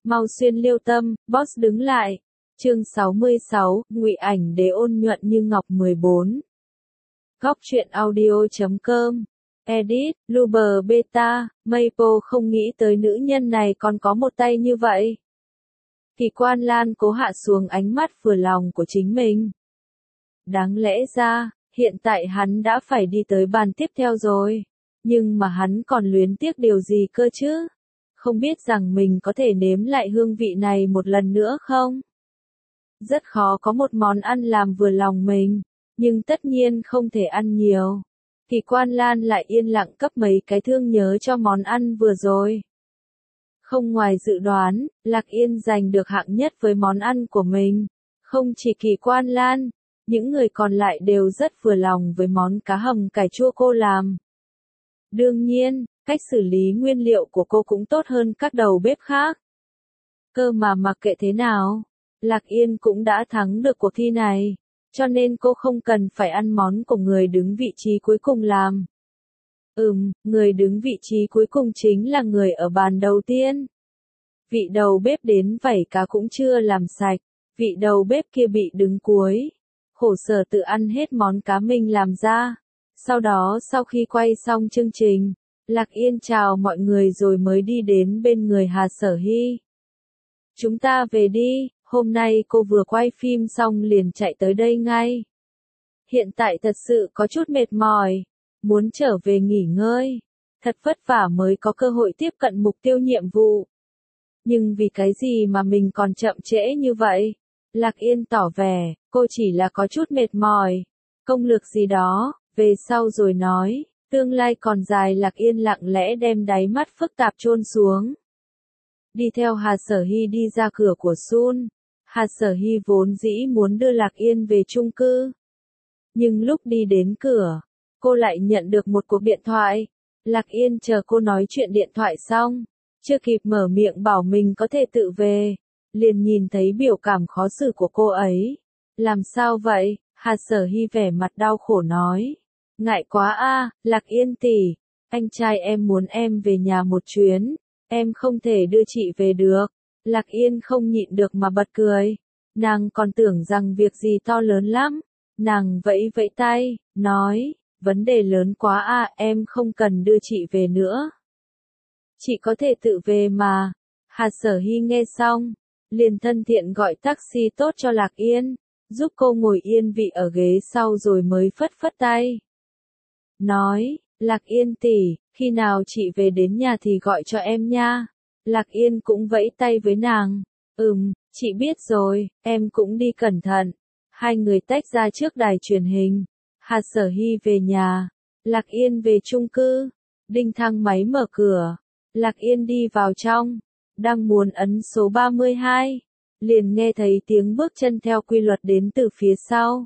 Mau xuyên liêu tâm, boss đứng lại. Chương 66, ngụy ảnh đế ôn nhuận như ngọc 14. Góc truyện audio.com. Edit, Luber Beta, Maple không nghĩ tới nữ nhân này còn có một tay như vậy. Kỳ Quan Lan cố hạ xuống ánh mắt vừa lòng của chính mình. Đáng lẽ ra, hiện tại hắn đã phải đi tới bàn tiếp theo rồi. Nhưng mà hắn còn luyến tiếc điều gì cơ chứ? Không biết rằng mình có thể nếm lại hương vị này một lần nữa không? Rất khó có một món ăn làm vừa lòng mình, nhưng tất nhiên không thể ăn nhiều. Kỳ Quan Lan lại yên lặng cấp mấy cái thương nhớ cho món ăn vừa rồi. Không ngoài dự đoán, Lạc Yên giành được hạng nhất với món ăn của mình. Không chỉ Kỳ Quan Lan, những người còn lại đều rất vừa lòng với món cá hầm cải chua cô làm. Đương nhiên, cách xử lý nguyên liệu của cô cũng tốt hơn các đầu bếp khác. Cơ mà mặc kệ thế nào, Lạc Yên cũng đã thắng được cuộc thi này, cho nên cô không cần phải ăn món của người đứng vị trí cuối cùng làm. Người đứng vị trí cuối cùng chính là người ở bàn đầu tiên. Vị đầu bếp đến vảy cá cũng chưa làm sạch, vị đầu bếp kia bị đứng cuối, khổ sở tự ăn hết món cá mình làm ra. Sau đó sau khi quay xong chương trình, Lạc Yên chào mọi người rồi mới đi đến bên người Hà Sở Hy. Chúng ta về đi, hôm nay cô vừa quay phim xong liền chạy tới đây ngay. Hiện tại thật sự có chút mệt mỏi, muốn trở về nghỉ ngơi. Thật vất vả mới có cơ hội tiếp cận mục tiêu nhiệm vụ. Nhưng vì cái gì mà mình còn chậm trễ như vậy? Lạc Yên tỏ vẻ, cô chỉ là có chút mệt mỏi. Công lược gì đó, về sau rồi nói. Tương lai còn dài. Lạc Yên lặng lẽ đem đáy mắt phức tạp chôn xuống. Đi theo Hà Sở Hy đi ra cửa của Sun. Hà Sở Hy vốn dĩ muốn đưa Lạc Yên về chung cư. Nhưng lúc đi đến cửa, cô lại nhận được một cuộc điện thoại. Lạc Yên chờ cô nói chuyện điện thoại xong, chưa kịp mở miệng bảo mình có thể tự về, liền nhìn thấy biểu cảm khó xử của cô ấy. Làm sao vậy? Hà Sở Hy vẻ mặt đau khổ nói. Ngại quá a, Lạc Yên tỷ, anh trai em muốn em về nhà một chuyến, em không thể đưa chị về được. Lạc Yên không nhịn được mà bật cười. Nàng còn tưởng rằng việc gì to lớn lắm. Nàng vẫy vẫy tay, nói, vấn đề lớn quá a, em không cần đưa chị về nữa. Chị có thể tự về mà. Hà Sở Hy nghe xong, liền thân thiện gọi taxi tốt cho Lạc Yên, giúp cô ngồi yên vị ở ghế sau rồi mới phất phất tay. Nói, Lạc Yên tỷ, khi nào chị về đến nhà thì gọi cho em nha. Lạc Yên cũng vẫy tay với nàng. Chị biết rồi, em cũng đi cẩn thận. Hai người tách ra trước đài truyền hình. Hà Sở Hy về nhà, Lạc Yên về chung cư. Đinh thang máy mở cửa, Lạc Yên đi vào trong, đang muốn ấn số 32, liền nghe thấy tiếng bước chân theo quy luật đến từ phía sau.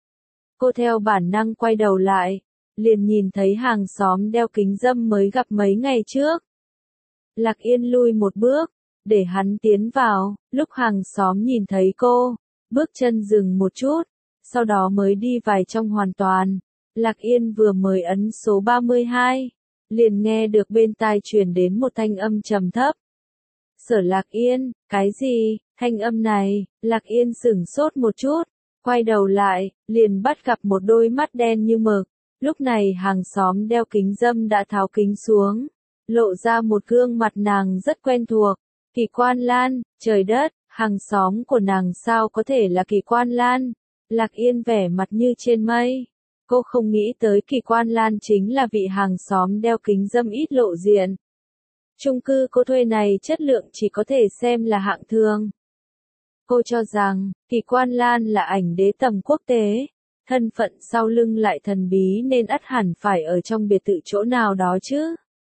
Cô theo bản năng quay đầu lại, liền nhìn thấy hàng xóm đeo kính râm mới gặp mấy ngày trước. Lạc Yên lui một bước, để hắn tiến vào. Lúc hàng xóm nhìn thấy cô, bước chân dừng một chút, sau đó mới đi vào trong hoàn toàn. Lạc Yên vừa mới ấn số 32, liền nghe được bên tai truyền đến một thanh âm trầm thấp. Sở Lạc Yên, cái gì? Thanh âm này, Lạc Yên sửng sốt một chút, quay đầu lại, liền bắt gặp một đôi mắt đen như mực. Lúc này hàng xóm đeo kính râm đã tháo kính xuống, lộ ra một gương mặt nàng rất quen thuộc. Kỳ Quan Lan, trời đất, hàng xóm của nàng sao có thể là Kỳ Quan Lan? Lạc Yên vẻ mặt như trên mây. Cô không nghĩ tới Kỳ Quan Lan chính là vị hàng xóm đeo kính râm ít lộ diện. Chung cư cô thuê này chất lượng chỉ có thể xem là hạng thường. Cô cho rằng, Kỳ Quan Lan là ảnh đế tầm quốc tế, thân phận sau lưng lại thần bí nên ắt hẳn phải ở trong biệt thự chỗ nào đó chứ.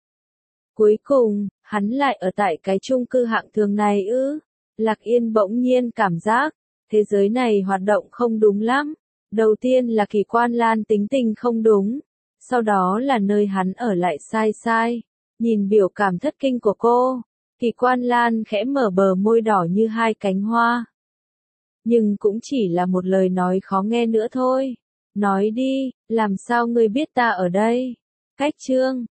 Cuối cùng, hắn lại ở tại cái chung cư hạng thường này ư? Lạc Yên bỗng nhiên cảm giác, thế giới này hoạt động không đúng lắm. Đầu tiên là Kỳ Quan Lan tính tình không đúng, sau đó là nơi hắn ở lại sai. Nhìn biểu cảm thất kinh của cô, Kỳ Quan Lan khẽ mở bờ môi đỏ như hai cánh hoa. Nhưng cũng chỉ là một lời nói khó nghe nữa thôi. Nói đi, làm sao ngươi biết ta ở đây? Cách chương